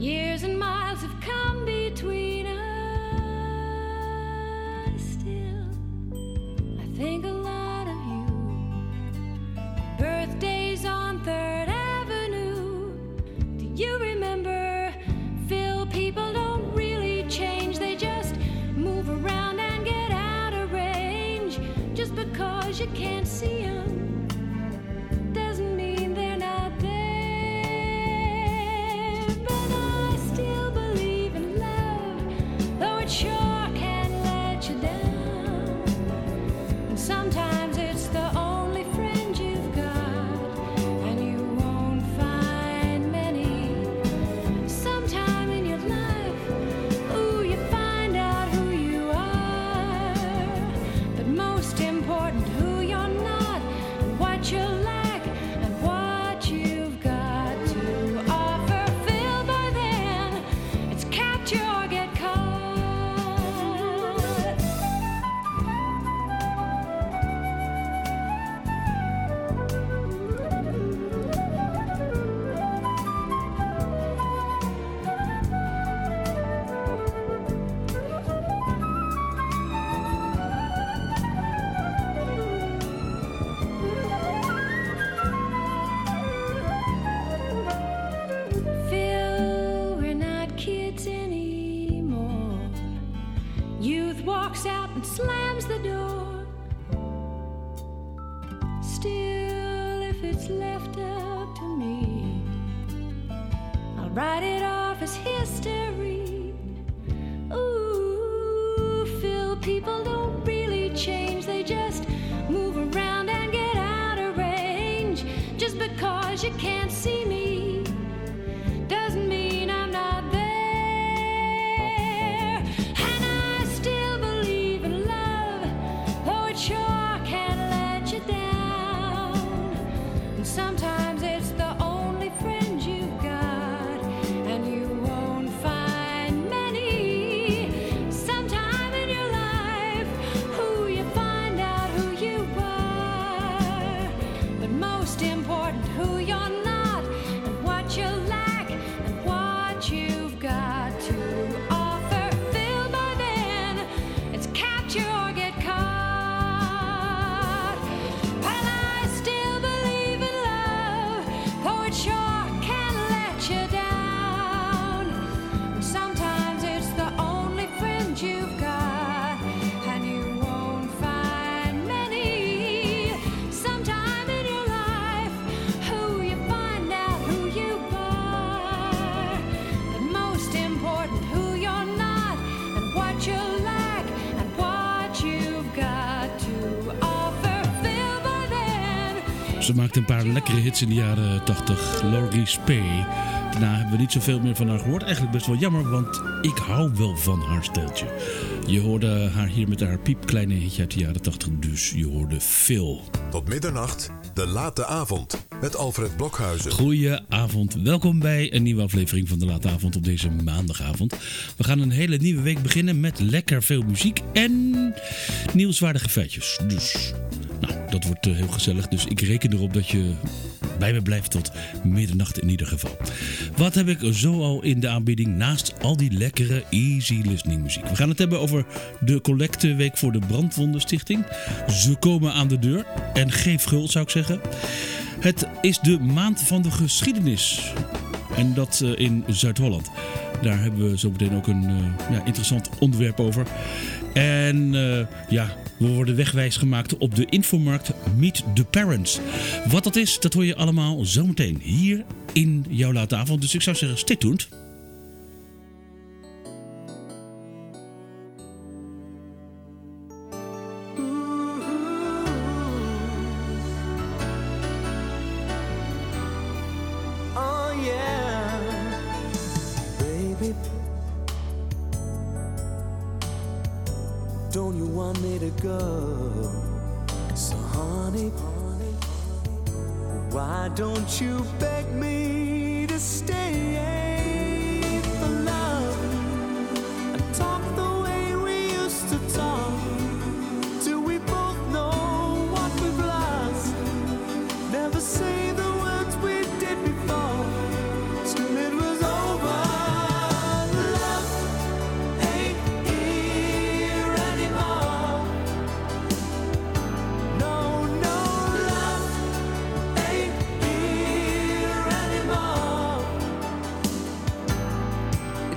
Years and miles have come between us. Still, I think a lot of you. Birthdays on 3rd Avenue. Do you remember? Phil, people don't really change. They just move around and get out of range. Just because you can't see them doesn't mean they're not there. But I still believe in love, though it sure can let you down. And sometimes it's the only friend you've got, and you won't find many. Sometime in your life, ooh, you find out who you are. But most important, who you're not, and what you lack, and what you've got to offer. Phil, by then, it's capture or get caught. Phil, we're not kids anymore. Youth walks out and slams the door. Still, if it's left up to me, I'll write it off as history. Ooh, Phil, people don't really change. They just move around and get out of range. Just because you can't see me doesn't mean I'm not there. And I still believe in love, though it sure can let you down. And sometimes it's the only friend you've got, and you won't find many. Sometime in your life, who you find out who you are. But most important, who you're not, and what you lack, and what you've got to offer. Phil, by then, it's capture or get caught. Well, I still believe in love, though it sure can let you down. And sometimes it's the only friend you've got, and you won't find many. Sometime in your life, who you find out who you are. But most important, who you're not, and what you lack, and what you've got to offer. Phil, by then, Ze maakte een paar lekkere hits in de jaren 80. Laurie Spey. Daarna hebben we niet zoveel meer van haar gehoord. Eigenlijk best wel jammer, want ik hou wel van haar steltje. Je hoorde haar hier met haar piepkleine hitje uit de jaren 80. Dus je hoorde Phil. Tot middernacht, de late avond, met Alfred Blokhuizen. Goedenavond, welkom bij een nieuwe aflevering van de Late Avond op deze maandagavond. We gaan een hele nieuwe week beginnen met lekker veel muziek en nieuwswaardige feitjes. Dus, nou, dat wordt heel gezellig. Dus ik reken erop dat je bij me blijft tot middernacht in ieder geval. Wat heb ik zo al in de aanbieding naast al die lekkere easy listening muziek? We gaan het hebben over de collecteweek voor de Brandwondenstichting. Ze komen aan de deur en geef gul, zou ik zeggen. Het is de maand van de geschiedenis. En dat in Zuid-Holland. Daar hebben we zo meteen ook een interessant onderwerp over. En we worden wegwijs gemaakt op de infomarkt Meet the Parents. Wat dat is, dat hoor je allemaal zometeen hier in jouw late avond. Dus ik zou zeggen, stay tuned. Don't you want me to go? So honey, why don't you beg me to stay for love and talk the way we used to talk till we both know what we've lost. Never say the words we did before till it was over.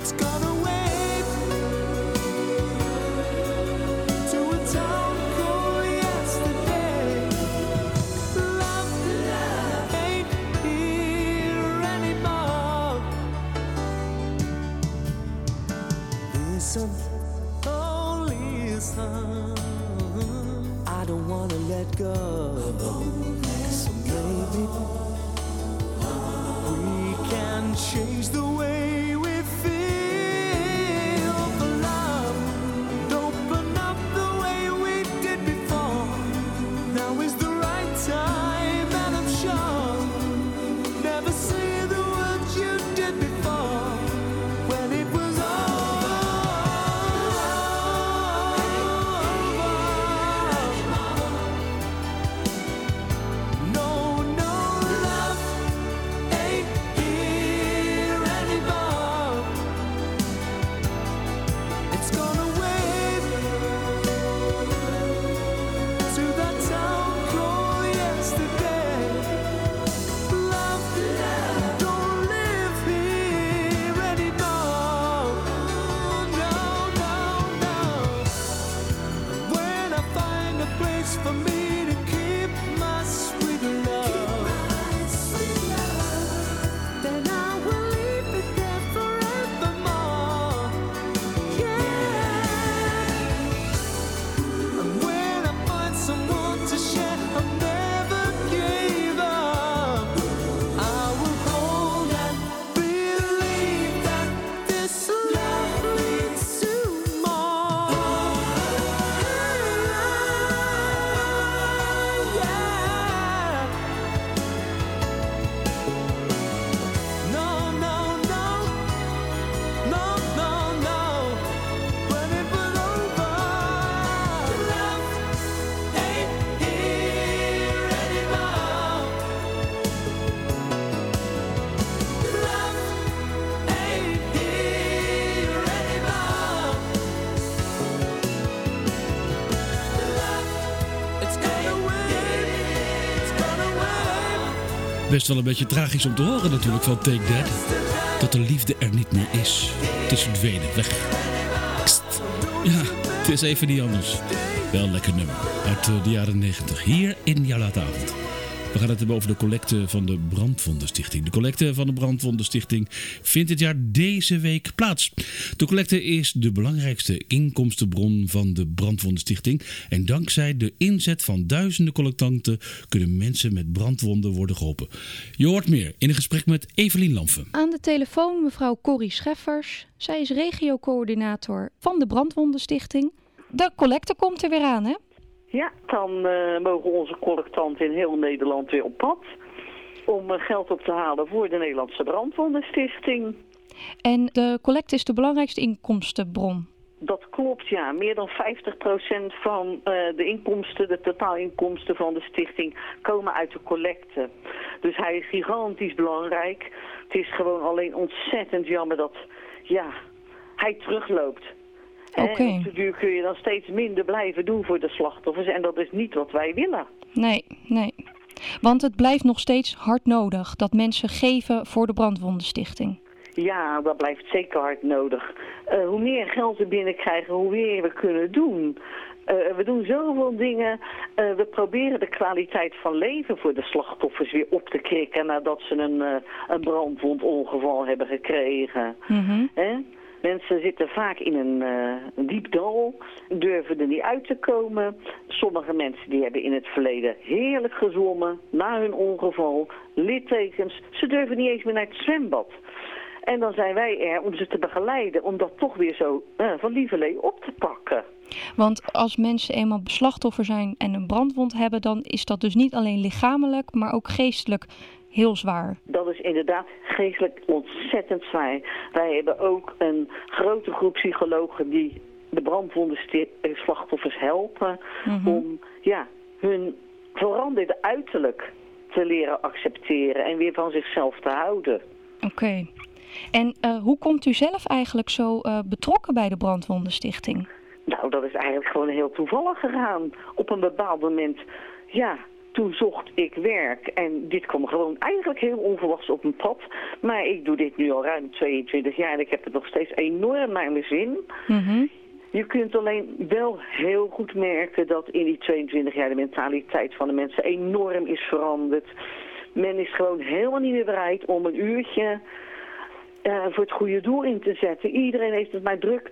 It's gonna wave to a town called yesterday. Love ain't here anymore. Listen, oh listen, I don't wanna let go. So baby, we can change the way we feel for love. Open up the way we did before. Now is the right time, and I'm sure. Never say the words you did before when it was over. No, no, love ain't here anymore. It's gonna wave to that town called yesterday. Love don't live here anymore. No, no, no. When I find a place for me to keep my sweet love, then I will leave it there forevermore. Yeah. And when I find someone to share, I'll never give up. I will hold and believe that this love leads to more. Yeah. No, no, no, no, no, no. When it was over, love ain't here anymore. Love ain't here anymore. Love, it's gonna wave, it's gonna wave. Best wel een beetje tragisch om te horen natuurlijk van Take That. Dat de liefde er niet meer is. Het is verdwenen, weg. Kst. Ja, het is even niet anders. Wel een lekker nummer. Uit de jaren 90. Hier in jouw late avond. We gaan het hebben over de collecte van de Brandwondenstichting. De collecte van de Brandwondenstichting vindt dit jaar deze week plaats. De collecte is de belangrijkste inkomstenbron van de Brandwondenstichting. En dankzij de inzet van duizenden collectanten kunnen mensen met brandwonden worden geholpen. Je hoort meer in een gesprek met Evelien Lamfen. Aan de telefoon mevrouw Corrie Scheffers. Zij is regiocoördinator van de Brandwondenstichting. De collecte komt er weer aan, hè? Ja, dan mogen onze collectanten in heel Nederland weer op pad om geld op te halen voor de Nederlandse Brandwondenstichting. En de collecte is de belangrijkste inkomstenbron. Dat klopt, ja. Meer dan 50% van de inkomsten, de totaalinkomsten van de stichting, komen uit de collecte. Dus hij is gigantisch belangrijk. Het is gewoon alleen ontzettend jammer dat, ja, hij terugloopt. Oké. En op de duur kun je dan steeds minder blijven doen voor de slachtoffers. En dat is niet wat wij willen. Nee. Want het blijft nog steeds hard nodig dat mensen geven voor de Brandwondenstichting. Ja, dat blijft zeker hard nodig. Hoe meer geld we binnenkrijgen, hoe meer we kunnen doen. We doen zoveel dingen. We proberen de kwaliteit van leven voor de slachtoffers weer op te krikken nadat ze een brandwondongeval hebben gekregen. Mhm. Mensen zitten vaak in een diep dal, durven er niet uit te komen. Sommige mensen die hebben in het verleden heerlijk gezwommen na hun ongeval, littekens. Ze durven niet eens meer naar het zwembad. En dan zijn wij er om ze te begeleiden, om dat toch weer zo van lieverlee op te pakken. Want als mensen eenmaal slachtoffer zijn en een brandwond hebben, dan is dat dus niet alleen lichamelijk, maar ook geestelijk heel zwaar. Dat is inderdaad geestelijk ontzettend zwaar. Wij hebben ook een grote groep psychologen die de brandwondenslachtoffers helpen om hun veranderde uiterlijk te leren accepteren en weer van zichzelf te houden. Oké. En hoe komt u zelf eigenlijk zo betrokken bij de Brandwondenstichting? Nou, dat is eigenlijk gewoon heel toevallig gegaan. Op een bepaald moment, toen zocht ik werk en dit kwam gewoon eigenlijk heel onverwachts op mijn pad. Maar ik doe dit nu al ruim 22 jaar en ik heb het nog steeds enorm naar mijn zin. Mhm. Je kunt alleen wel heel goed merken dat in die 22 jaar de mentaliteit van de mensen enorm is veranderd. Men is gewoon helemaal niet meer bereid om een uurtje voor het goede doel in te zetten. Iedereen heeft het maar druk.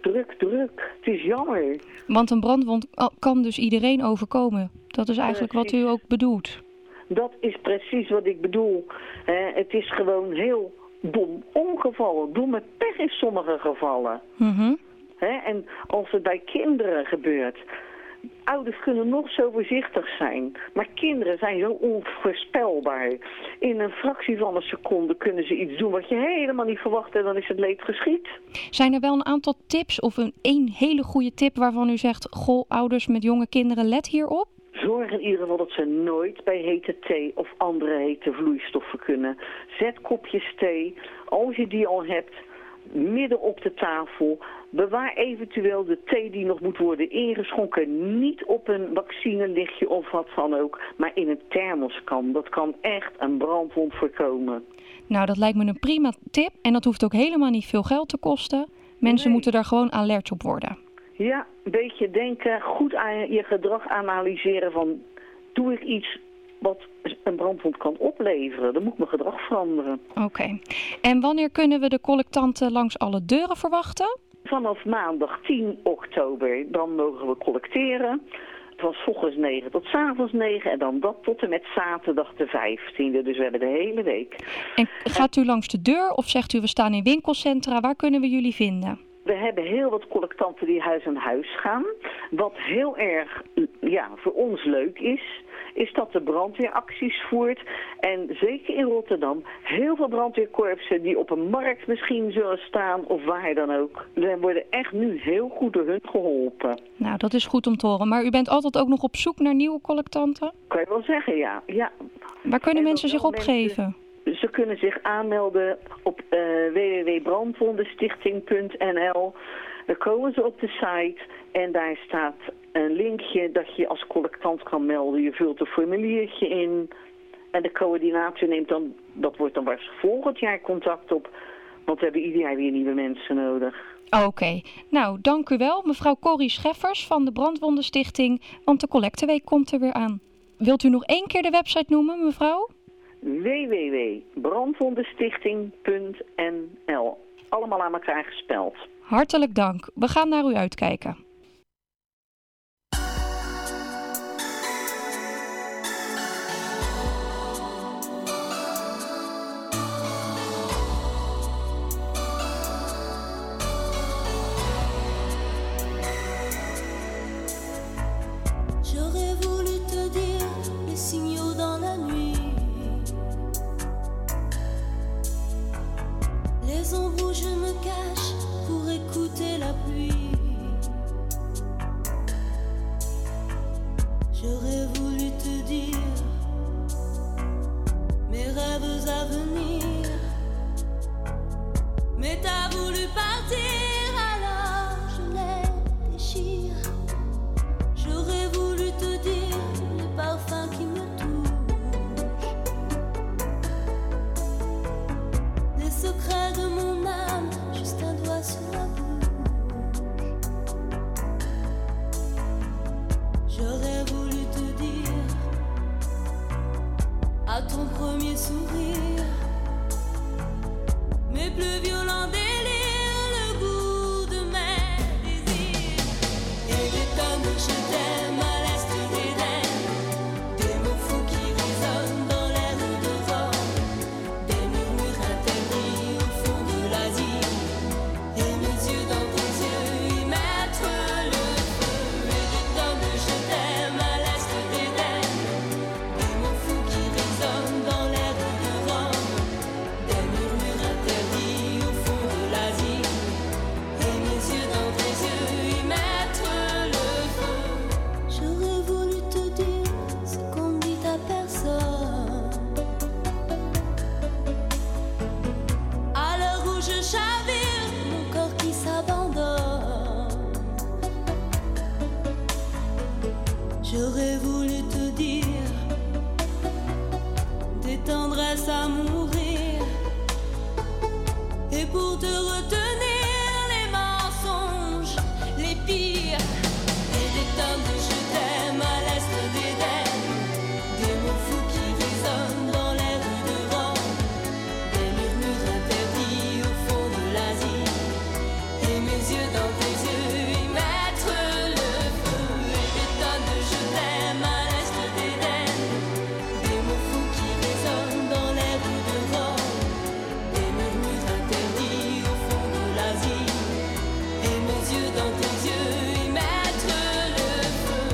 Het is jammer. Want een brandwond kan dus iedereen overkomen. Dat is eigenlijk wat u ook bedoelt. Dat is precies wat ik bedoel. Het is gewoon heel dom ongevallen. Domme pech in sommige gevallen. Mhm. En als het bij kinderen gebeurt... Ouders kunnen nog zo voorzichtig zijn. Maar kinderen zijn zo onvoorspelbaar. In een fractie van een seconde kunnen ze iets doen wat je helemaal niet verwacht en dan is het leed geschied. Zijn er wel een aantal tips of één hele goede tip waarvan u zegt... Goh, ouders met jonge kinderen, let hierop? Zorg in ieder geval dat ze nooit bij hete thee of andere hete vloeistoffen kunnen. Zet kopjes thee, als je die al hebt, midden op de tafel. Bewaar eventueel de thee die nog moet worden ingeschonken niet op een vaccinelichtje of wat dan ook, maar in een thermoskan. Dat kan echt een brandwond voorkomen. Nou, dat lijkt me een prima tip en dat hoeft ook helemaal niet veel geld te kosten. Mensen moeten daar gewoon alert op worden. Ja, een beetje denken, goed aan je gedrag analyseren van, doe ik iets wat een brandwond kan opleveren? Dan moet mijn gedrag veranderen. Oké. En wanneer kunnen we de collectanten langs alle deuren verwachten? Vanaf maandag 10 oktober, dan mogen we collecteren. Het was 's ochtends 9 tot 's avonds 9 en dan dat tot en met zaterdag de 15e. Dus we hebben de hele week. En gaat u langs de deur of zegt u we staan in winkelcentra? Waar kunnen we jullie vinden? We hebben heel wat collectanten die huis aan huis gaan. Wat heel erg voor ons leuk is dat de brandweeracties voert. En zeker in Rotterdam, heel veel brandweerkorpsen die op een markt misschien zullen staan of waar dan ook. We worden echt nu heel goed door hun geholpen. Nou, dat is goed om te horen. Maar u bent altijd ook nog op zoek naar nieuwe collectanten? Kan je wel zeggen, ja. Waar kunnen En mensen dan zich wel opgeven? Ze kunnen zich aanmelden op www.brandwondenstichting.nl. Dan komen ze op de site en daar staat een linkje dat je als collectant kan melden. Je vult een formuliertje in en de coördinator neemt dan, dat wordt dan waarschijnlijk volgend jaar contact op. Want we hebben ieder jaar weer nieuwe mensen nodig. Oké. Nou, dank u wel, mevrouw Corrie Scheffers van de Brandwondenstichting, want de collecteweek komt er weer aan. Wilt u nog 1 keer de website noemen, mevrouw? www.brandwondenstichting.nl. Allemaal aan elkaar gespeld. Hartelijk dank. We gaan naar u uitkijken. J'aurais voulu te dire les signaux dans la nuit, les ombres où je me cache pour écouter la pluie. J'aurais voulu te dire mes rêves à venir, mais t'as voulu partir, alors je les déchire. J'aurais voulu te dire les parfums qui me touchent, les secrets de mon âme, juste un doigt sur la bouche. commence à mourir. Et pour te retenir les mensonges, les pires, et des tonnes de je t'aime à l'est d'Éden, des mots fous qui résonnent dans les rues de Rome, des murmures interdits au fond de l'Asie, et mes yeux dans tes yeux y mettre le feu, et des tonnes de je t'aime à l'est d'Éden, des mots fous qui résonnent dans les rues de Rome, des murmures interdits au fond de l'Asie, et mes yeux dans tes yeux y mettre le feu.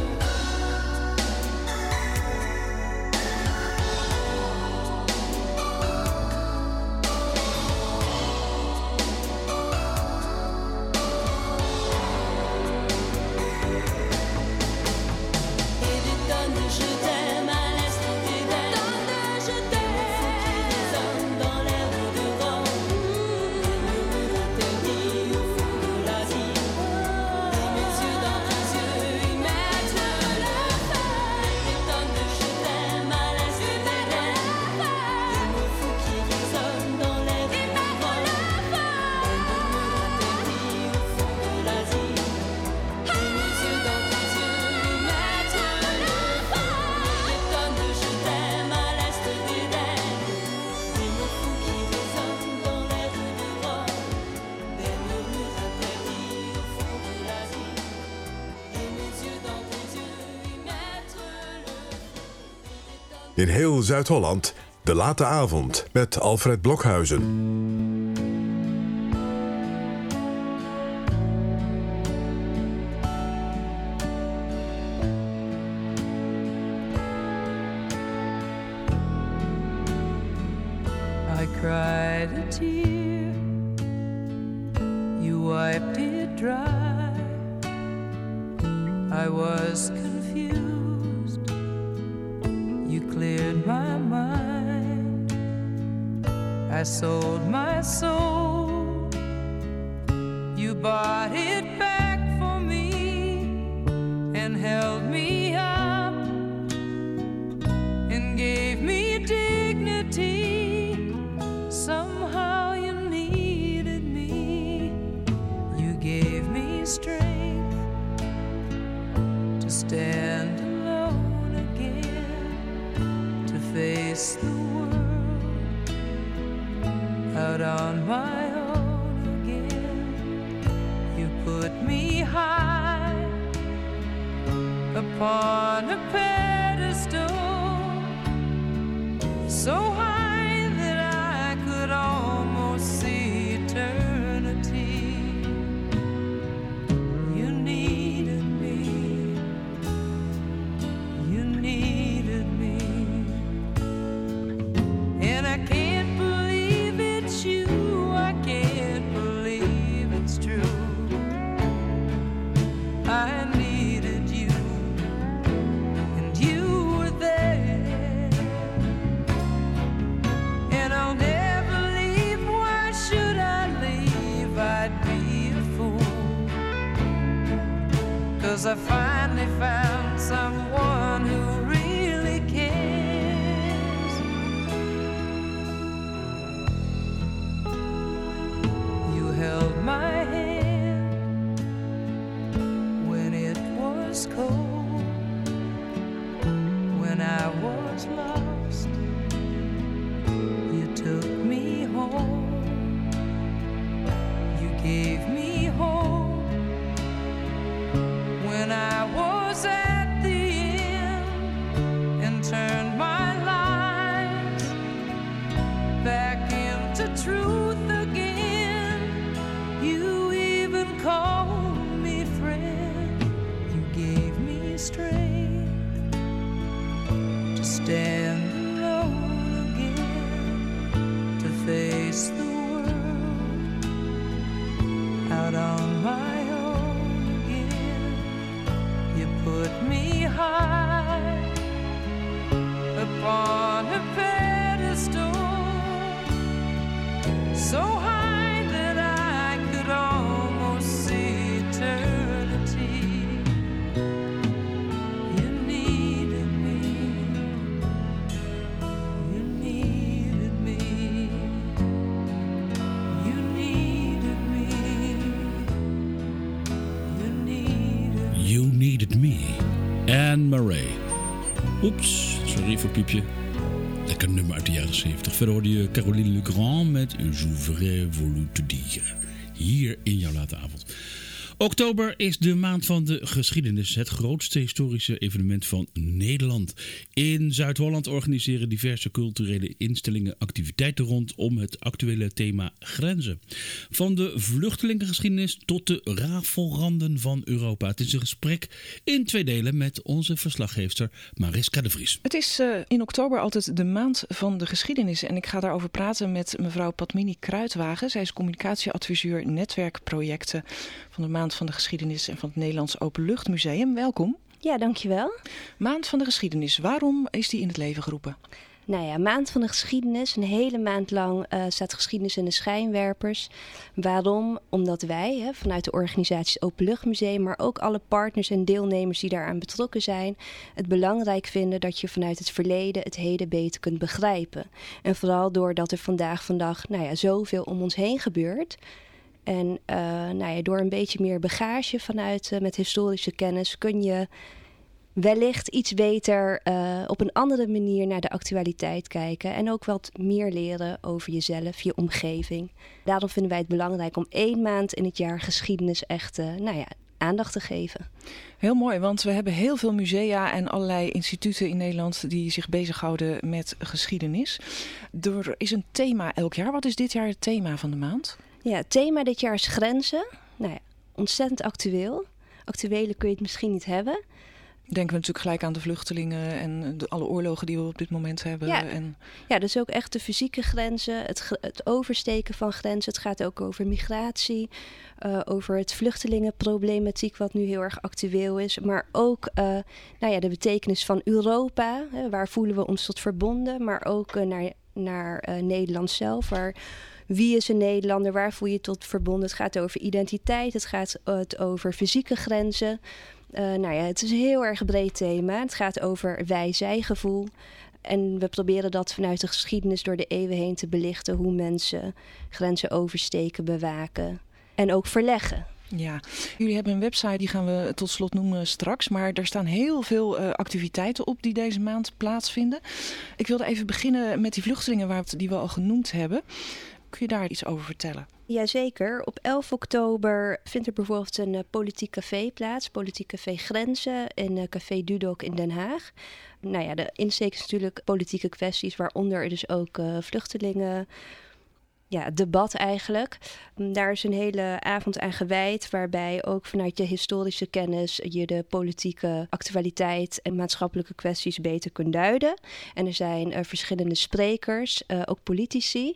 Et des tonnes de je t'aime à l'est d'Éden, je t'aime, qui résonnent dans les rues de Rome, des murmures interdits au fond de l'Asie, et mes yeux dans tes yeux y mettre le feu. Des tonnes de je t'aime à l'est d'Éden, des mots fous qui résonnent dans les rues de Rome, des murmures interdits au fond de l'Asie, et mes yeux dans tes yeux y mettre le feu. Des tonnes de je t'aime à l'est d'Éden, des mots fous qui résonnent dans les rues de Rome, des murmures interdits au fond de l'Asie, et mes yeux dans tes yeux y mettre le feu. In heel Zuid-Holland, de late avond met Alfred Blokhuizen. I cried a tear, you wiped it dry. I was confused, you cleared my mind. I sold my soul, you bought it back for me and held me up and gave me dignity. Somehow you needed me. You gave me strength to stand alone again, to face the world out on my own again. You put me high upon a pedestal, so high that I could almost see eternity. You needed me, you needed me, and I can't believe it's you, I can't believe it's true. I needed you, and you were there, and I'll never leave. Why should I leave? I'd be a fool, 'cause I finally found someone who really cares. You held my hand when it was cold, when I was lost. You took me home, you gave me hope when I was at the end, and turned my life back into truth again. You even called me friend, you gave me strength to stand alone again, to face the world out on my own again. You put me high upon a pedestal, so high that I could almost see eternity. You needed me, you needed Anne Murray. Oeps, sorry voor piepje. Lekker nummer uit de jaren 70. Verder hoorde je Caroline Legrand met J'aurais voulu te dire. Hier in jouw late avond. Oktober is de maand van de geschiedenis, het grootste historische evenement van Nederland. In Zuid-Holland organiseren diverse culturele instellingen activiteiten rondom het actuele thema grenzen. Van de vluchtelingengeschiedenis tot de rafelranden van Europa. Het is een gesprek in 2 delen met onze verslaggeefster Mariska de Vries. Het is in oktober altijd de maand van de geschiedenis. En ik ga daarover praten met mevrouw Padmini Kruitwagen. Zij is communicatieadviseur netwerkprojecten van de maand van de geschiedenis en van het Nederlands Openluchtmuseum. Welkom. Ja, dankjewel. Maand van de geschiedenis. Waarom is die in het leven geroepen? Nou ja, maand van de geschiedenis. Een hele maand lang staat geschiedenis in de schijnwerpers. Waarom? Omdat wij vanuit de organisatie Openluchtmuseum, maar ook alle partners en deelnemers die daaraan betrokken zijn, het belangrijk vinden dat je vanuit het verleden het heden beter kunt begrijpen. En vooral doordat er vandaag zoveel om ons heen gebeurt. En door een beetje meer bagage vanuit met historische kennis kun je wellicht iets beter op een andere manier naar de actualiteit kijken. En ook wat meer leren over jezelf, je omgeving. Daarom vinden wij het belangrijk om 1 maand in het jaar geschiedenis echt aandacht te geven. Heel mooi, want we hebben heel veel musea en allerlei instituten in Nederland die zich bezighouden met geschiedenis. Er is een thema elk jaar. Wat is dit jaar het thema van de maand? Ja, het thema dit jaar is grenzen. Nou ja, ontzettend actueel. Actuele kun je het misschien niet hebben. Denken we natuurlijk gelijk aan de vluchtelingen en alle oorlogen die we op dit moment hebben. Ja, dus ook echt de fysieke grenzen, het oversteken van grenzen. Het gaat ook over migratie, over het vluchtelingenproblematiek wat nu heel erg actueel is. Maar ook de betekenis van Europa. Waar voelen we ons tot verbonden, maar ook naar Nederland zelf. Wie is een Nederlander? Waar voel je je tot verbonden? Het gaat over identiteit. Het gaat over fysieke grenzen. Het is een heel erg breed thema. Het gaat over wij-zij-gevoel. En we proberen dat vanuit de geschiedenis door de eeuwen heen te belichten. Hoe mensen grenzen oversteken, bewaken en ook verleggen. Ja, jullie hebben een website, die gaan we tot slot noemen straks. Maar daar staan heel veel activiteiten op die deze maand plaatsvinden. Ik wilde even beginnen met die vluchtelingen die we al genoemd hebben. Kun je daar iets over vertellen? Jazeker. Op 11 oktober vindt er bijvoorbeeld een politiek café plaats. Politiek café Grenzen in Café Dudok in Den Haag. De insteek is natuurlijk politieke kwesties, waaronder dus ook vluchtelingen. Ja, debat eigenlijk. Daar is een hele avond aan gewijd, waarbij ook vanuit je historische kennis je de politieke actualiteit en maatschappelijke kwesties beter kunt duiden. En er zijn verschillende sprekers, ook politici.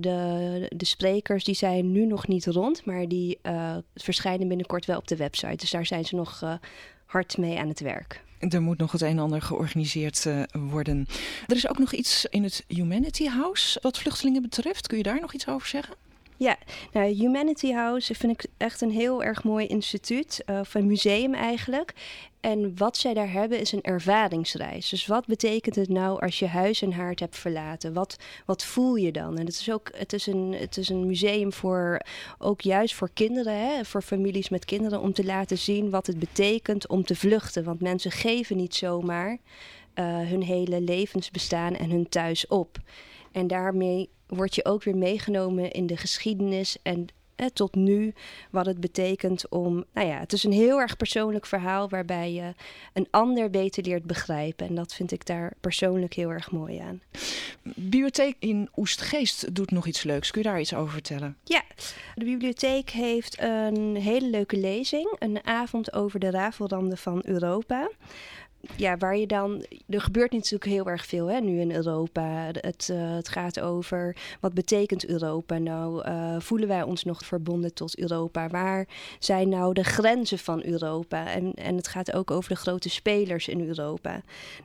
De sprekers die zijn nu nog niet rond, maar die verschijnen binnenkort wel op de website. Dus daar zijn ze nog hard mee aan het werk. Er moet nog het een en ander georganiseerd worden. Er is ook nog iets in het Humanity House wat vluchtelingen betreft. Kun je daar nog iets over zeggen? Ja, Humanity House vind ik echt een heel erg mooi instituut, of een museum eigenlijk. En wat zij daar hebben is een ervaringsreis. Dus wat betekent het nou als je huis en haard hebt verlaten? Wat voel je dan? En het is een museum ook juist voor kinderen, voor families met kinderen, om te laten zien wat het betekent om te vluchten. Want mensen geven niet zomaar hun hele levensbestaan en hun thuis op. En daarmee word je ook weer meegenomen in de geschiedenis en tot nu wat het betekent om. Het is een heel erg persoonlijk verhaal waarbij je een ander beter leert begrijpen. En dat vind ik daar persoonlijk heel erg mooi aan. Bibliotheek in Oestgeest doet nog iets leuks. Kun je daar iets over vertellen? Ja, de bibliotheek heeft een hele leuke lezing. Een avond over de rafelranden van Europa. Ja, waar je dan. Er gebeurt natuurlijk heel erg veel nu in Europa. Het gaat over wat betekent Europa nou? Voelen wij ons nog verbonden tot Europa? Waar zijn nou de grenzen van Europa? En het gaat ook over de grote spelers in Europa.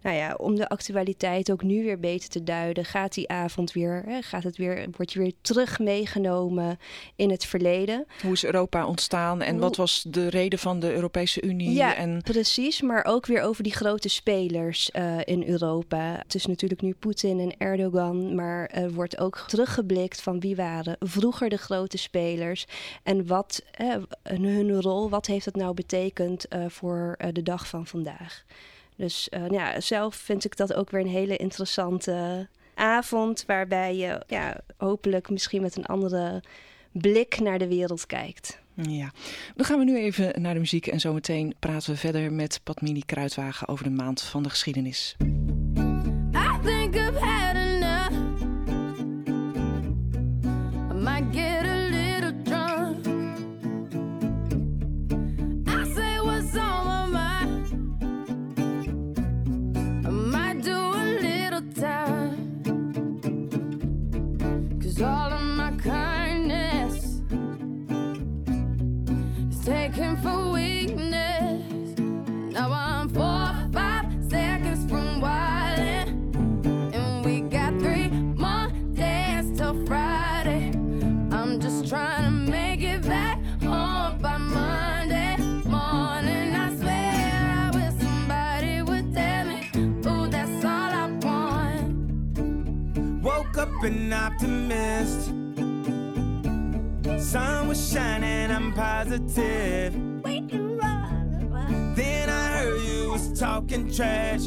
Om de actualiteit ook nu weer beter te duiden, gaat die avond weer. Word je weer terug meegenomen in het verleden. Hoe is Europa ontstaan en wat was de reden van de Europese Unie? Ja, precies. Maar ook weer over die grote spelers in Europa. Het is natuurlijk nu Poetin en Erdogan, maar er wordt ook teruggeblikt van wie waren vroeger de grote spelers en wat hun rol, wat heeft dat nou betekend voor de dag van vandaag. Dus zelf vind ik dat ook weer een hele interessante avond, waarbij je hopelijk misschien met een andere blik naar de wereld kijkt. Ja, dan gaan we nu even naar de muziek en zometeen praten we verder met Padmini Kruitwagen over de maand van de geschiedenis. I think I've had enough. I might get a little drunk. I say what's on my mind. I might do a little time. 'Cause all of my kindness is taken for weakness. Now I'm 4 or 5 seconds from wildin', and we got 3 more days till Friday. I'm just trying to make it back home by Monday morning. I swear I wish somebody would tell me, ooh, that's all I want. Woke up an optimist. Sun was shining, I'm positive. Then I heard you was talking trash.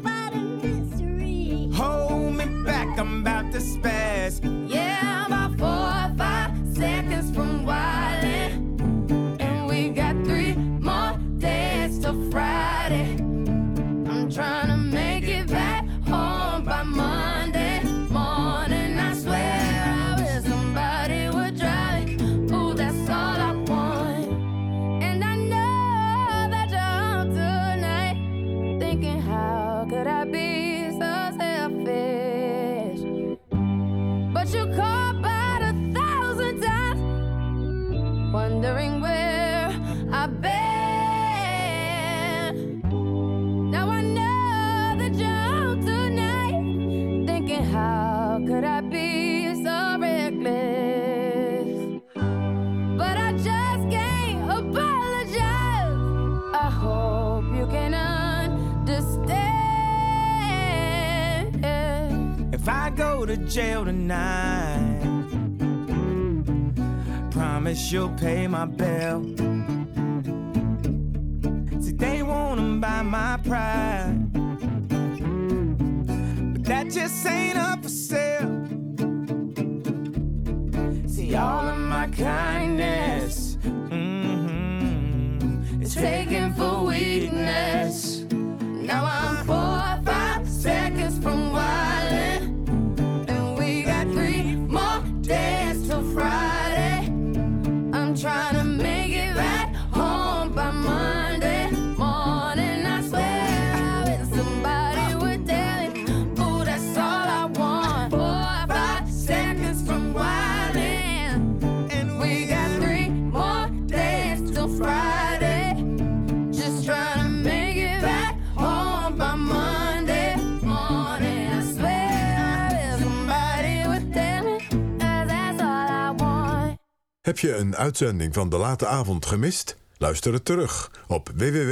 Hold me back, I'm about to spaz. Yeah, about 4 or 5 seconds from wildin', and we got 3 more days till Friday. I'm trying to make it back home by Monday morning. I swear I wish somebody would drive me. Ooh, that's all I want. And I know that you're home tonight, thinking how could I be so selfish? But you called about 1,000 times, wondering where I've been. Now I know that you're home tonight, thinking how could I be so reckless? But I just can't apologize. I hope you can understand. If I go to jail tonight, promise you'll pay my bill. See, they wanna buy my pride, but that just ain't up for sale. See, all of my kindness is taken for weakness. Now I'm 4 or 5 seconds from wildin', and we got 3 more days till Friday. I'm trying to make it back home by Monday morning. I swear I wish somebody would tell me, ooh, that's all I want. 4 or 5 seconds from wildin', and we got 3 more days till Friday. Just trying to make it back home by Monday morning. I swear I wish somebody would tell me, that's all I want. Heb je een uitzending van De Late Avond gemist? Luister het terug op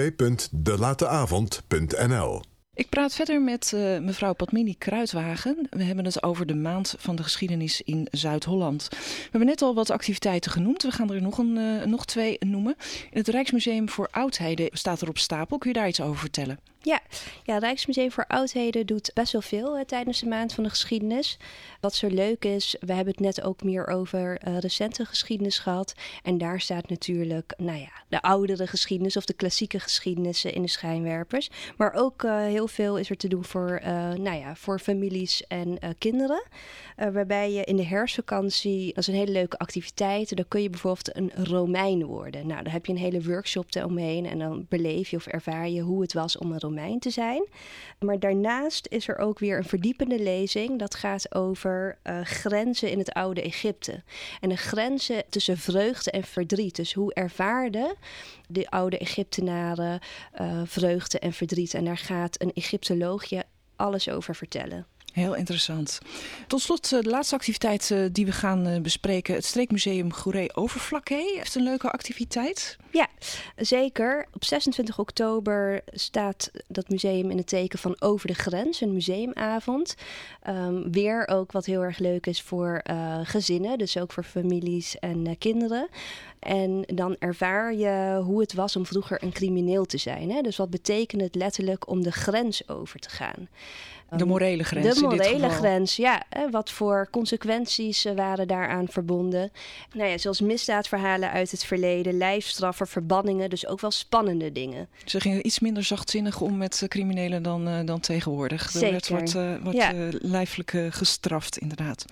www.delateavond.nl. Ik praat verder met mevrouw Padmini Kruitwagen. We hebben het over de maand van de geschiedenis in Zuid-Holland. We hebben net al wat activiteiten genoemd. We gaan er nog 2 noemen. In het Rijksmuseum voor Oudheden staat er op stapel. Kun je daar iets over vertellen? Ja, het Rijksmuseum voor Oudheden doet best wel veel tijdens de maand van de geschiedenis. Wat zo leuk is, we hebben het net ook meer over recente geschiedenis gehad. En daar staat natuurlijk de oudere geschiedenis of de klassieke geschiedenissen in de schijnwerpers. Maar ook heel veel is er te doen voor families en kinderen. Waarbij je in de herfstvakantie, dat is een hele leuke activiteit, dan kun je bijvoorbeeld een Romein worden. Nou, dan heb je een hele workshop eromheen en dan beleef je of ervaar je hoe het was om een Romein te zijn. Maar daarnaast is er ook weer een verdiepende lezing. Dat gaat over grenzen in het oude Egypte. En de grenzen tussen vreugde en verdriet. Dus hoe ervaarden de oude Egyptenaren vreugde en verdriet. En daar gaat een Egyptoloog je alles over vertellen. Heel interessant. Tot slot de laatste activiteit die we gaan bespreken. Het Streekmuseum Goeree-Overflakkee heeft een leuke activiteit. Ja, zeker. Op 26 oktober staat dat museum in het teken van Over de Grens, een museumavond. Weer ook wat heel erg leuk is voor gezinnen, dus ook voor families en kinderen. En dan ervaar je hoe het was om vroeger een crimineel te zijn. Hè? Dus wat betekent het letterlijk om de grens over te gaan? De morele grens De in dit morele geval. grens, ja. Wat voor consequenties waren daaraan verbonden. Nou ja, zoals misdaadverhalen uit het verleden, lijfstraffen, verbanningen. Dus ook wel spannende dingen. Ze gingen iets minder zachtzinnig om met criminelen dan tegenwoordig. Er werd Zeker. wat Ja. lijfelijk gestraft, inderdaad.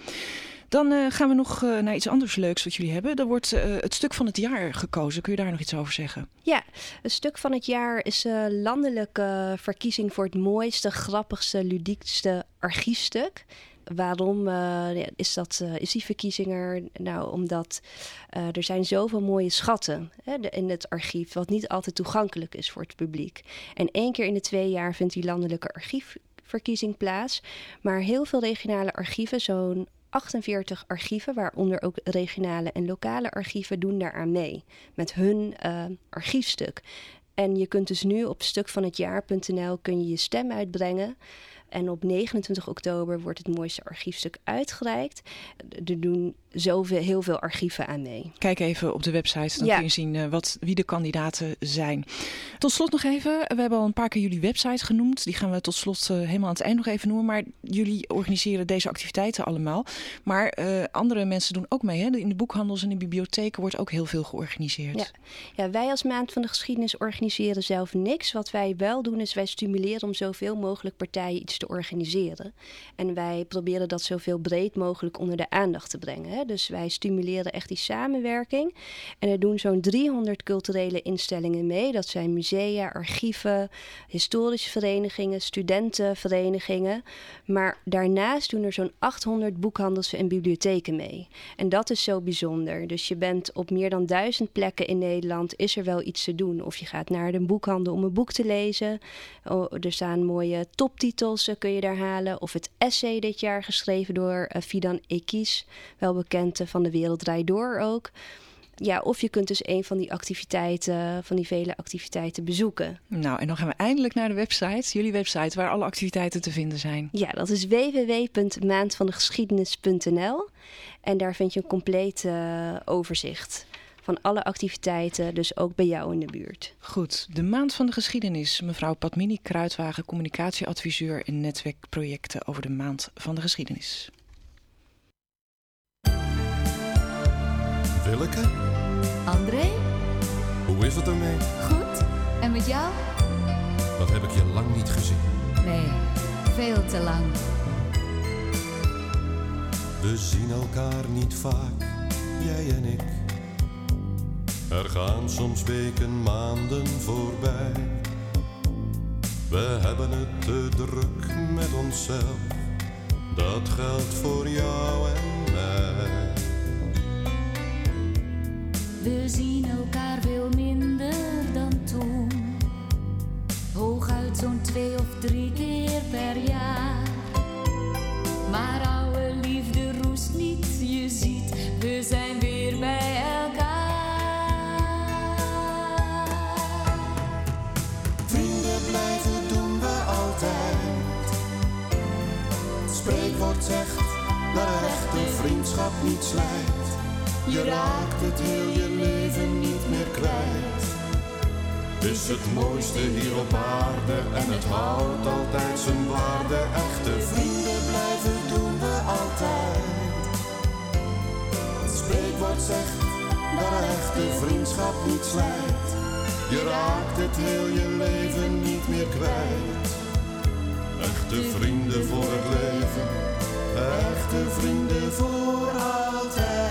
Dan gaan we nog naar iets anders leuks wat jullie hebben. Er wordt het stuk van het jaar gekozen. Kun je daar nog iets over zeggen? Ja, het stuk van het jaar is een landelijke verkiezing voor het mooiste, grappigste, ludiekste archiefstuk. Waarom is die verkiezing er? Nou, omdat er zijn zoveel mooie schatten in het archief, wat niet altijd toegankelijk is voor het publiek. En 1 keer in de 2 jaar vindt die landelijke archiefverkiezing plaats. Maar heel veel regionale archieven, zo'n 48 archieven, waaronder ook regionale en lokale archieven, doen daaraan mee met hun archiefstuk. En je kunt dus nu op stukvanhetjaar.nl kun je je stem uitbrengen. En op 29 oktober wordt het mooiste archiefstuk uitgereikt. Er doen heel veel archieven aan mee. Kijk even op de website, dan Ja. kun je zien wie de kandidaten zijn. Tot slot nog even, we hebben al een paar keer jullie website genoemd. Die gaan we tot slot helemaal aan het eind nog even noemen. Maar jullie organiseren deze activiteiten allemaal. Maar andere mensen doen ook mee. Hè? In de boekhandels en de bibliotheken wordt ook heel veel georganiseerd. Ja, wij als Maand van de Geschiedenis organiseren zelf niks. Wat wij wel doen is wij stimuleren om zoveel mogelijk partijen iets te organiseren. En wij proberen dat zoveel breed mogelijk onder de aandacht te brengen. Hè? Dus wij stimuleren echt die samenwerking. En er doen zo'n 300 culturele instellingen mee. Dat zijn musea, archieven, historische verenigingen, studentenverenigingen. Maar daarnaast doen er zo'n 800 boekhandels en bibliotheken mee. En dat is zo bijzonder. Dus je bent op meer dan 1000 plekken in Nederland, is er wel iets te doen. Of je gaat naar de boekhandel om een boek te lezen. Er staan mooie toptitels, kun je daar halen. Of het essay dit jaar geschreven door Fidan Ekiz, wel bekend van De Wereld Draait Door ook. Ja, of je kunt dus een van die activiteiten, van die vele activiteiten bezoeken. Nou, en dan gaan we eindelijk naar de website, jullie website, waar alle activiteiten te vinden zijn. Ja, dat is www.maandvandegeschiedenis.nl. En daar vind je een compleet overzicht van alle activiteiten, dus ook bij jou in de buurt. Goed, de Maand van de Geschiedenis. Mevrouw Padmini Kruitwagen, communicatieadviseur en netwerkprojecten over de Maand van de Geschiedenis. Willeke, André, hoe is het ermee? goed. En met jou? Wat heb ik je lang niet gezien? Nee, veel te lang. We zien elkaar niet vaak, jij en ik. Er gaan soms weken, maanden voorbij. We hebben het te druk met onszelf. Dat geldt voor jou en mij. We zien elkaar veel minder dan toen. Hooguit zo'n 2 of 3 keer per jaar. Maar oude liefde roest niet, je ziet, we zijn weer bij elkaar. Vrienden blijven doen we altijd. Het spreekwoord zegt dat een echte vriendschap niet slijt. Je raakt het heel je leven niet meer kwijt. Is het mooiste hier op aarde en het houdt altijd zijn waarde. Echte Vrienden blijven doen we altijd. Het spreekwoord zegt dat een echte vriendschap niet slijt. Je raakt het heel je leven niet meer kwijt. Echte vrienden voor het leven. Echte vrienden voor altijd.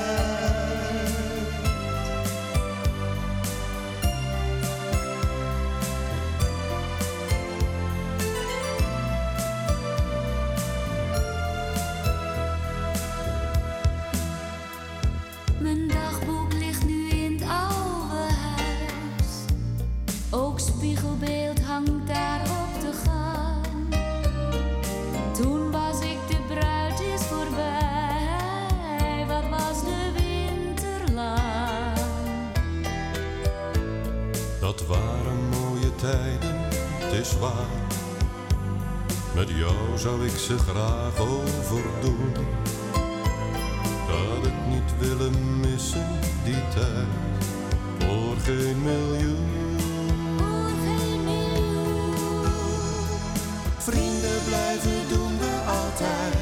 Mijn dagboek ligt nu in het oude huis. Ook spiegelbeeld hangt daar op de gang. Toen was ik de bruid, is voorbij. Wat was de winter lang? Dat waren mooie tijden, het is waar. Met jou zou ik ze graag overdoen. Dat had ik niet willen missen, die tijd, voor geen miljoen. Vrienden blijven doen we altijd.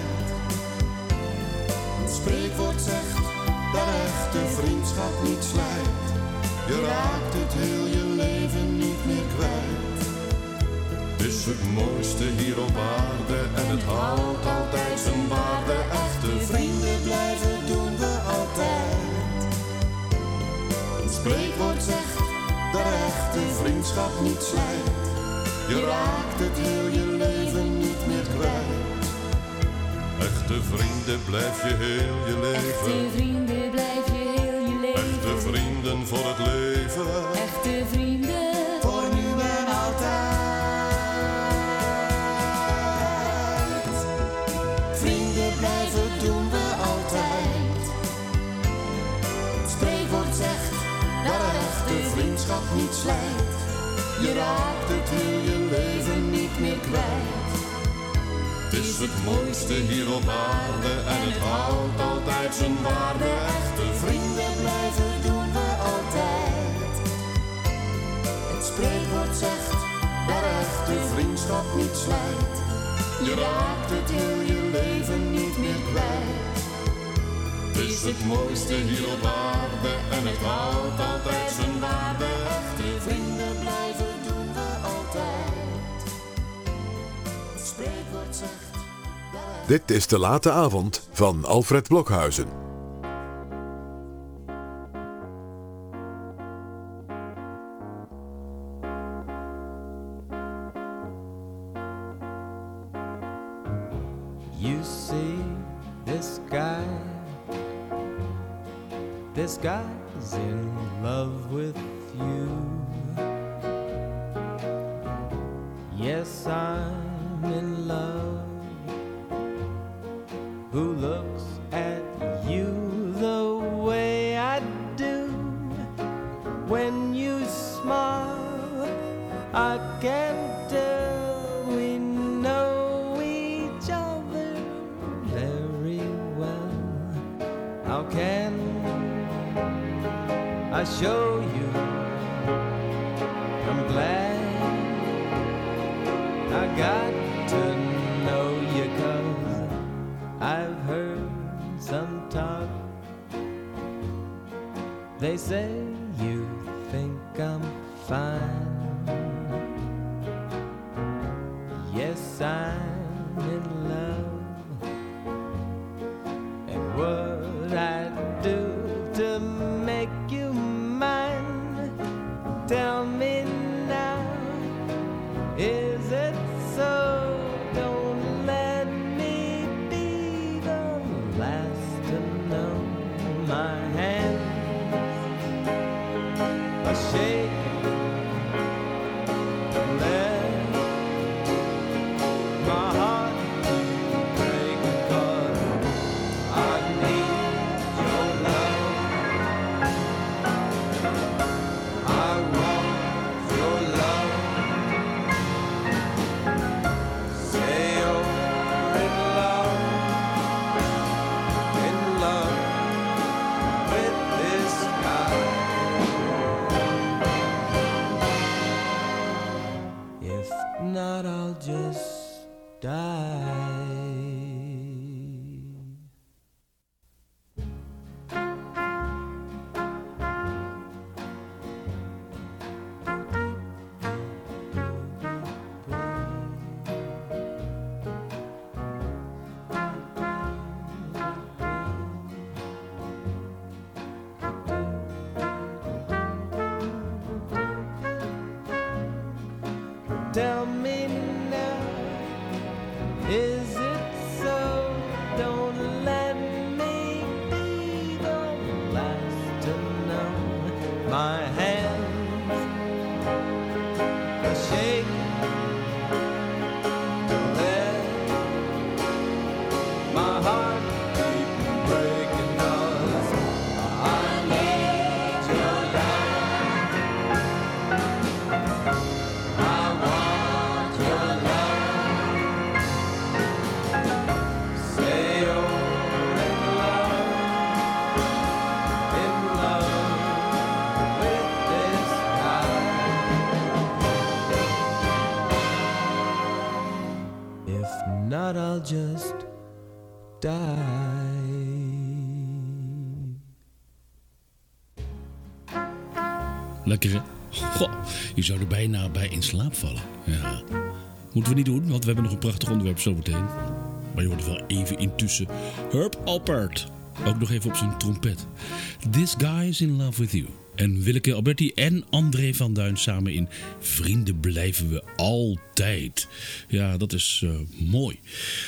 Het spreekwoord zegt dat echte vriendschap niet slijt. Je raakt het heel je leven niet meer kwijt. Het is het mooiste hier op aarde en het houdt altijd zijn waarde. Echte vrienden blijven doen we altijd. Het spreekwoord zegt dat echte vriendschap niet slijt. Je raakt het heel je leven niet meer kwijt. Echte vrienden blijf je heel je leven. Echte vrienden blijf je heel je leven. Echte vrienden voor het leven. Echte vrienden voor nu en altijd. Vrienden blijven doen we altijd. Het spreekwoord zegt dat echte vriendschap niet slijt. Je raakt het heel je leven niet meer kwijt. Het is het mooiste hier op aarde en het houdt altijd zijn waarde. Echte vrienden blijven doen we altijd. Het spreekwoord zegt dat echte vriendschap niet slijt. Je raakt het heel je leven niet meer kwijt. Het is het mooiste hier op aarde en het houdt altijd zijn waarde. Echte vrienden blijven doen we altijd. Het spreekwoord zegt. Dit is De Late Avond van Alfred Blokhuizen. You see this guy's in love with you. Yes, I'm in love. Who looks at you the way I do? When you smile, I can tell we know each other very well. How can I show you? I'm glad I got to know you, 'cause I've heard some talk. They say you think I'm fine. Yes, I'm in love. And what I do to make you mine? Tell me now, is it so? Don't let me be the last to know. My hands are shaking, let my heart break, 'cause I need your love. I want your love. Say you're in love with this guy. If not, I'll just die. Tell me now, is it so? Don't let me be the last to know. My hands are shaking, let my heart keep breaking, 'cause I need your love. I want your love. Say you're in love Lekker hè? Goh, je zou er bijna bij in slaap vallen. Ja. Moeten we niet doen, want we hebben nog een prachtig onderwerp zometeen. Maar je hoort wel even intussen Herb Alpert. Ook nog even op zijn trompet. This Guy is in Love With You. En Willeke Alberti en André van Duin samen in Vrienden blijven we altijd. Ja, dat is mooi.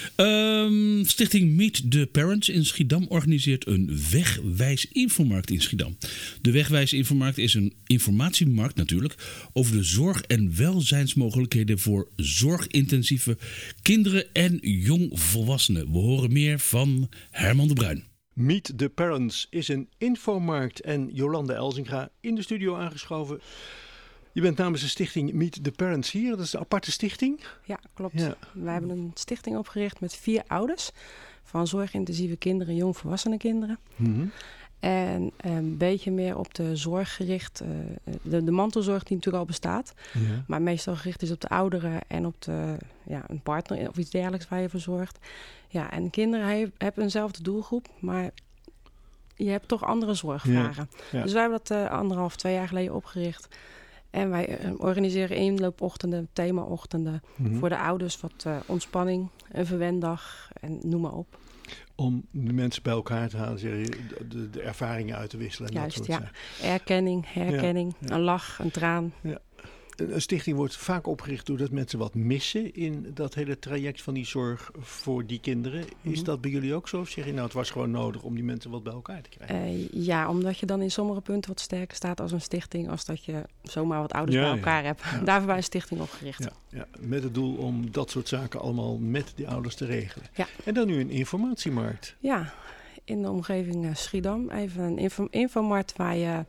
Stichting Meet the Parents in Schiedam organiseert een wegwijs-infomarkt in Schiedam. De wegwijs-infomarkt is een informatiemarkt natuurlijk over de zorg- en welzijnsmogelijkheden voor zorgintensieve kinderen en jongvolwassenen. We horen meer van Herman de Bruin. Meet the Parents is een infomarkt en Jolande Elzinga in de studio aangeschoven. Je bent namens de stichting Meet the Parents hier. Dat is een aparte stichting. Ja, klopt. Ja. Wij hebben een stichting opgericht met 4 ouders van zorgintensieve kinderen en jongvolwassenen kinderen. Mm-hmm. En een beetje meer op de zorg gericht. De mantelzorg die natuurlijk al bestaat. Ja. Maar meestal gericht is op de ouderen en op een partner of iets dergelijks waar je voor zorgt. Ja, en kinderen hebben eenzelfde doelgroep, maar je hebt toch andere zorgvragen. Ja, ja. Dus wij hebben dat 1,5-2 jaar geleden opgericht. En wij organiseren inloopochtenden, themaochtenden voor de ouders. Wat ontspanning, een verwendag en noem maar op. Om de mensen bij elkaar te halen, zeg je, de ervaringen uit te wisselen. En Juist, dat soort ja. Erkenning, herkenning, Ja. een lach, een traan. Ja. Een stichting wordt vaak opgericht doordat mensen wat missen in dat hele traject van die zorg voor die kinderen. Is dat bij jullie ook zo? Of zeg je nou, het was gewoon nodig om die mensen wat bij elkaar te krijgen? Ja, omdat je dan in sommige punten wat sterker staat als een stichting, als dat je zomaar wat ouders bij elkaar hebt. Ja. Daar hebben wij een stichting opgericht. Ja, met het doel om dat soort zaken allemaal met die ouders te regelen. Ja. En dan nu een informatiemarkt. Ja, in de omgeving Schiedam. Even een infomarkt waar je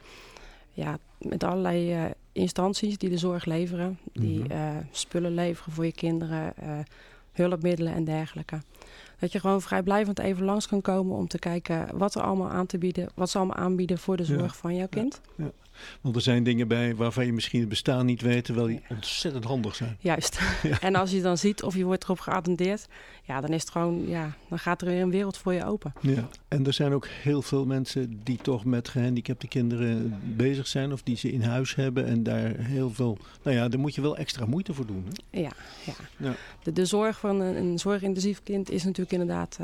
met allerlei instanties die de zorg leveren, die spullen leveren voor je kinderen, hulpmiddelen en dergelijke. Dat je gewoon vrijblijvend even langs kan komen om te kijken wat er allemaal aan te bieden, wat ze allemaal aanbieden voor de zorg van jouw kind. Ja. Want er zijn dingen bij waarvan je misschien het bestaan niet weet, terwijl die ontzettend handig zijn. Juist. Ja. En als je dan ziet of je wordt erop geattendeerd, dan is het gewoon, dan gaat er weer een wereld voor je open. Ja. En er zijn ook heel veel mensen die toch met gehandicapte kinderen bezig zijn of die ze in huis hebben en daar heel veel, daar moet je wel extra moeite voor doen. Hè? Ja. De zorg van een zorgintensief kind is natuurlijk inderdaad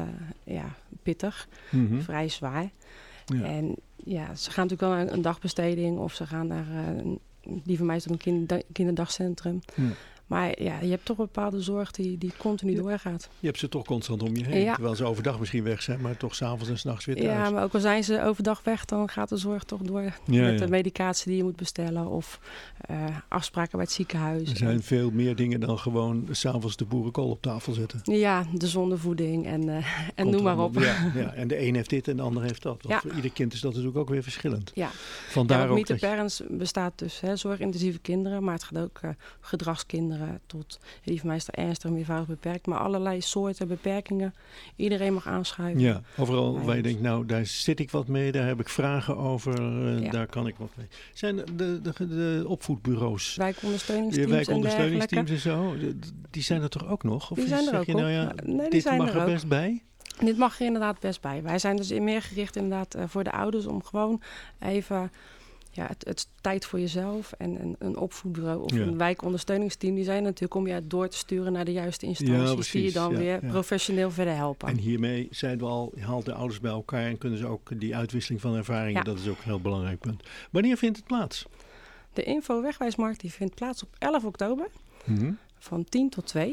pittig, vrij zwaar. Ja. En ze gaan natuurlijk wel naar een dagbesteding of ze gaan naar, die van mij is ook een kinderdagcentrum. Ja. Maar je hebt toch een bepaalde zorg die continu doorgaat. Je hebt ze toch constant om je heen. Ja. Terwijl ze overdag misschien weg zijn, maar toch 's avonds en 's nachts weer thuis. Ja, maar ook al zijn ze overdag weg, dan gaat de zorg toch door met de medicatie die je moet bestellen of afspraken bij het ziekenhuis. Er zijn veel meer dingen dan gewoon 's avonds de boerenkool op tafel zetten. Ja, de zondevoeding en noem maar op. Ja, en de een heeft dit en de ander heeft dat. Want voor ieder kind is dat natuurlijk ook weer verschillend. Ja, Vandaar ook Meet the Parents bestaat dus zorgintensieve kinderen, maar het gaat ook gedragskinderen tot, die van mij is er ernstig meervoudig beperkt, maar allerlei soorten beperkingen. Iedereen mag aanschuiven. Ja, overal waar je denkt, daar zit ik wat mee, daar heb ik vragen over, daar kan ik wat mee. Zijn de opvoedbureaus, wijkondersteuningsteams en zo, die zijn er toch ook nog? Of die zijn er ook nog. Dit mag er best bij? Dit mag er inderdaad best bij. Wij zijn dus meer gericht inderdaad voor de ouders om gewoon even het tijd voor jezelf en een opvoedbureau of een wijkondersteuningsteam. Die zijn natuurlijk om je door te sturen naar de juiste instanties die je dan weer professioneel verder helpen. En hiermee zeiden we al, je haalt de ouders bij elkaar en kunnen ze ook die uitwisseling van ervaringen, dat is ook een heel belangrijk punt. Wanneer vindt het plaats? De Info-wegwijsmarkt die vindt plaats op 11 oktober van 10 tot 2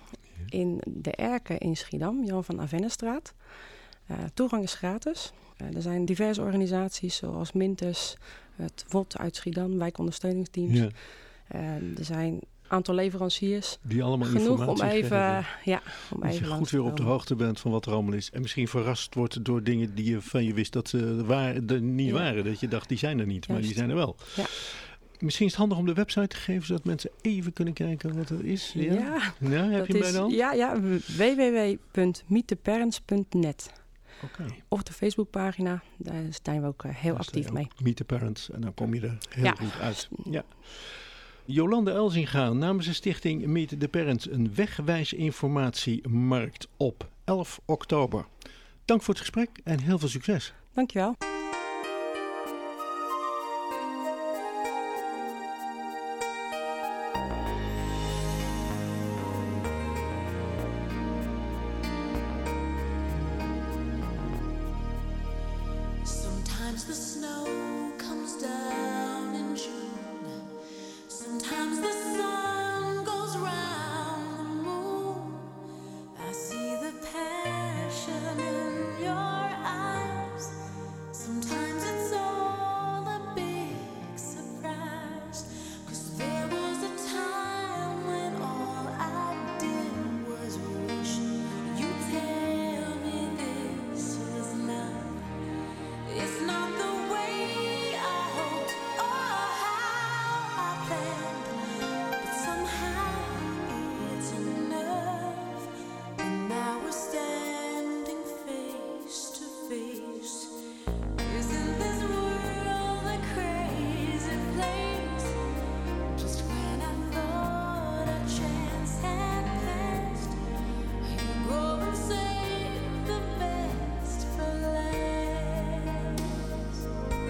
in de Erken in Schiedam, Jan van Avennestraat. Toegang is gratis. Er zijn diverse organisaties zoals Mintes, het WOT uit Schiedam, wijkondersteuningsteams. Ja. Er zijn een aantal leveranciers. Die allemaal genoeg informatie om even, om even goed weer op de hoogte bent van wat er allemaal is. En misschien verrast wordt door dingen die je van je wist dat ze er niet waren. Dat je dacht, die zijn er niet, maar die zijn er wel. Ja. Misschien is het handig om de website te geven, zodat mensen even kunnen kijken wat er is. Ja, heb je hem bij dan? Ja, www.meettheparents.net. Of de Facebookpagina, daar zijn we ook heel actief mee. Meet the Parents, en dan kom je er heel goed uit. Ja. Jolande Elzinga namens de stichting Meet the Parents, een wegwijsinformatiemarkt op 11 oktober. Dank voor het gesprek en heel veel succes. Dankjewel. Sometimes the snow comes down in June. Sometimes the sun goes round the moon. I see the passion in your eyes. Sometimes it's all a big surprise. 'Cause there was a time when all I did was wish you'd tell me this is love. It's not the way I hoped or how I planned, but somehow it's enough. And now we're standing face to face. Isn't this world a crazy place? Just when I thought a chance had passed, you go and save the best for last.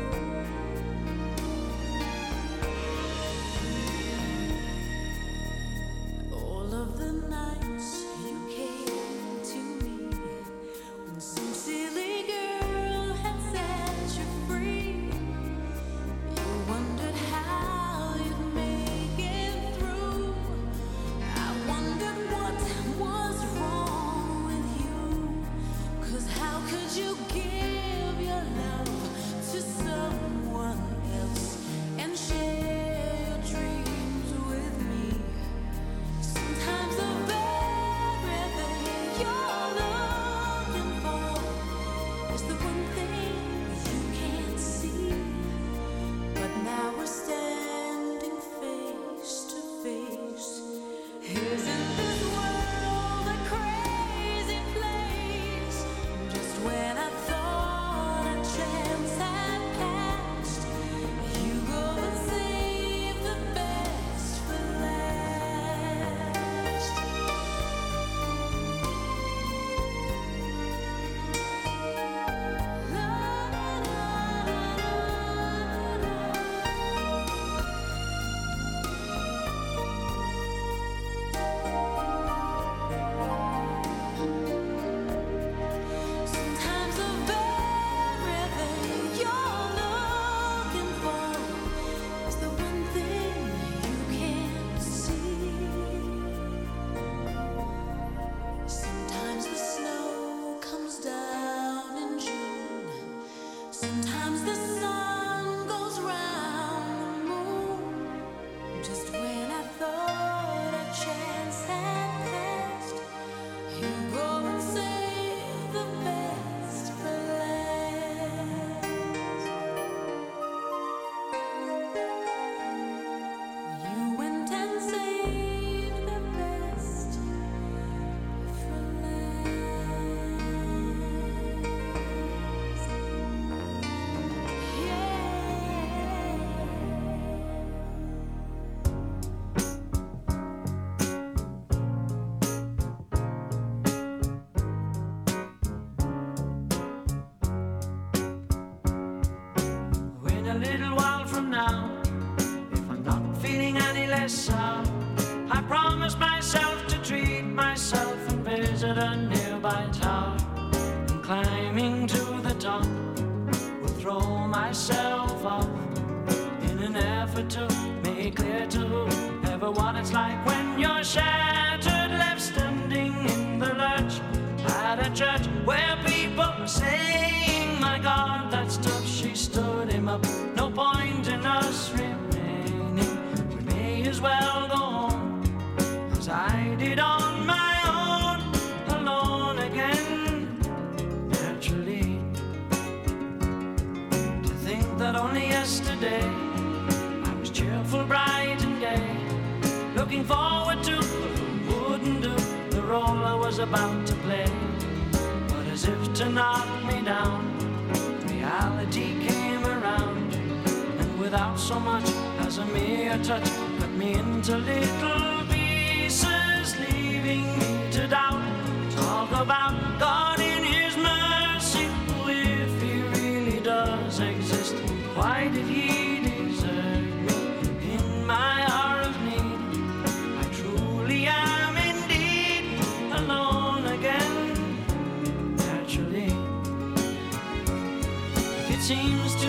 All of the nights you came to me, when some silly girl had set you free, you wondered how you'd make it through. I wondered what was wrong with you. 'Cause how could you give your love to someone else and share your dreams with me? Sometimes the very thing you're looking for is the one thing you can't see. But now we're standing face to face. Isn't this world a crazy place? Just when I thought a chance had passed, you go and save the best for last. Sometimes the very thing you're looking for is the one thing you can't see. Sometimes the snow comes down in June. Sometimes the sun goes round the moon. Just when I thought a chance had passed, you go and save the best for last. You went and saved the best for last. In a little while from now, if I'm not feeling any less sour, I promise myself to treat myself and visit a nearby tower. And climbing to the top, will throw myself off in an effort to make clear to whoever what it's like when you're shattered, left standing in the lurch at a church where people are saying, "My God, that stuff, she stood him up. No point in us remaining. We may as well go home, as I did on my own, alone again." Naturally, to think that only yesterday I was cheerful, bright and gay, looking forward to who wouldn't do the role I was about to play. But as if to knock me down, reality came around, and without so much as a mere touch, cut me into little pieces, leaving me to doubt. Talk about God in His mercy, if He really does exist, why did He desert me in my hour of need? I truly am indeed alone again. Naturally, it seems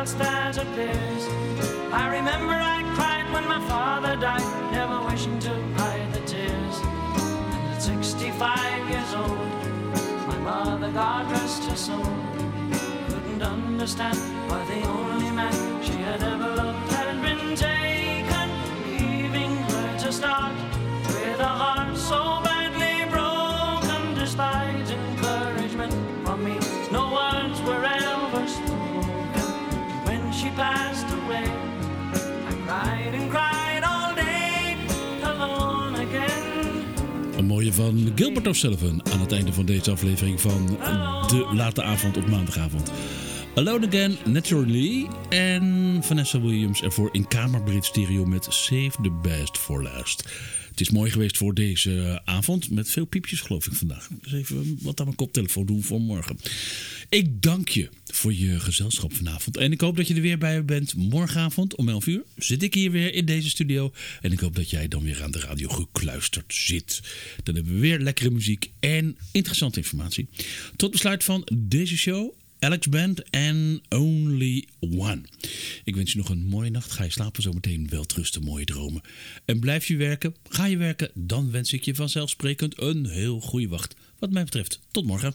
hearts that appears. I remember I cried when my father died, never wishing to hide the tears. And at 65 years old, my mother, God rest her soul, couldn't understand why the only man she had ever loved had been taken, leaving her to start with a heart so badly broken. Despite encouragement from me, no words were ever spoken. When she passed away, I cried and cried all day, alone again. Een mooie van Gilbert O'Sullivan aan het einde van deze aflevering van De Late Avond op maandagavond. Alone Again, Naturally en Vanessa Williams ervoor in kamerbreed stereo met Save the Best for Last. Het is mooi geweest voor deze avond met veel piepjes geloof ik vandaag. Dus even wat aan mijn koptelefoon doen voor morgen. Ik dank je voor je gezelschap vanavond. En ik hoop dat je er weer bij bent morgenavond om 11 uur. Zit ik hier weer in deze studio. En ik hoop dat jij dan weer aan de radio gekluisterd zit. Dan hebben we weer lekkere muziek en interessante informatie. Tot besluit van deze show. Alex Band en Only One. Ik wens je nog een mooie nacht. Ga je slapen zometeen, welterusten, mooie dromen. En blijf je werken. Ga je werken, dan wens ik je vanzelfsprekend een heel goede wacht. Wat mij betreft, tot morgen.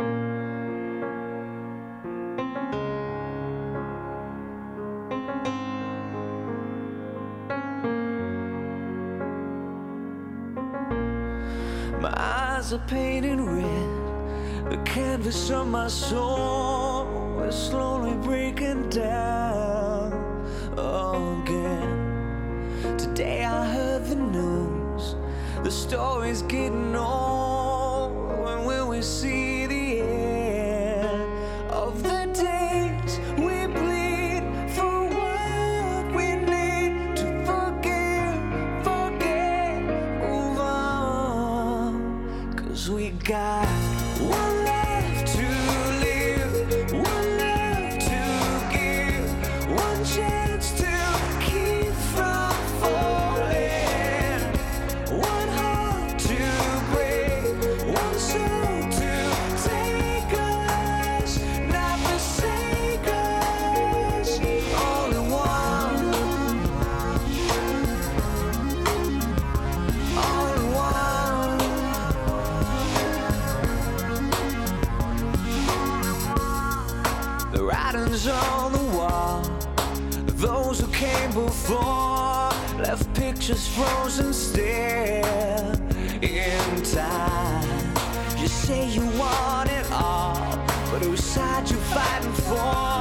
My eyes are painted red. The canvas of my soul is slowly breaking down again. Today I heard the news, the story's getting old. When will we see the end of the days we bleed for what we need to forget, move on, 'cause we got one life to live, one love to give, one chance to keep from falling, one heart to break, one soul to take us, not forsake us, all in one, all in one. The writings on the wall, those who came before left pictures frozen still in time. You say you want it all, but whose side you fighting for?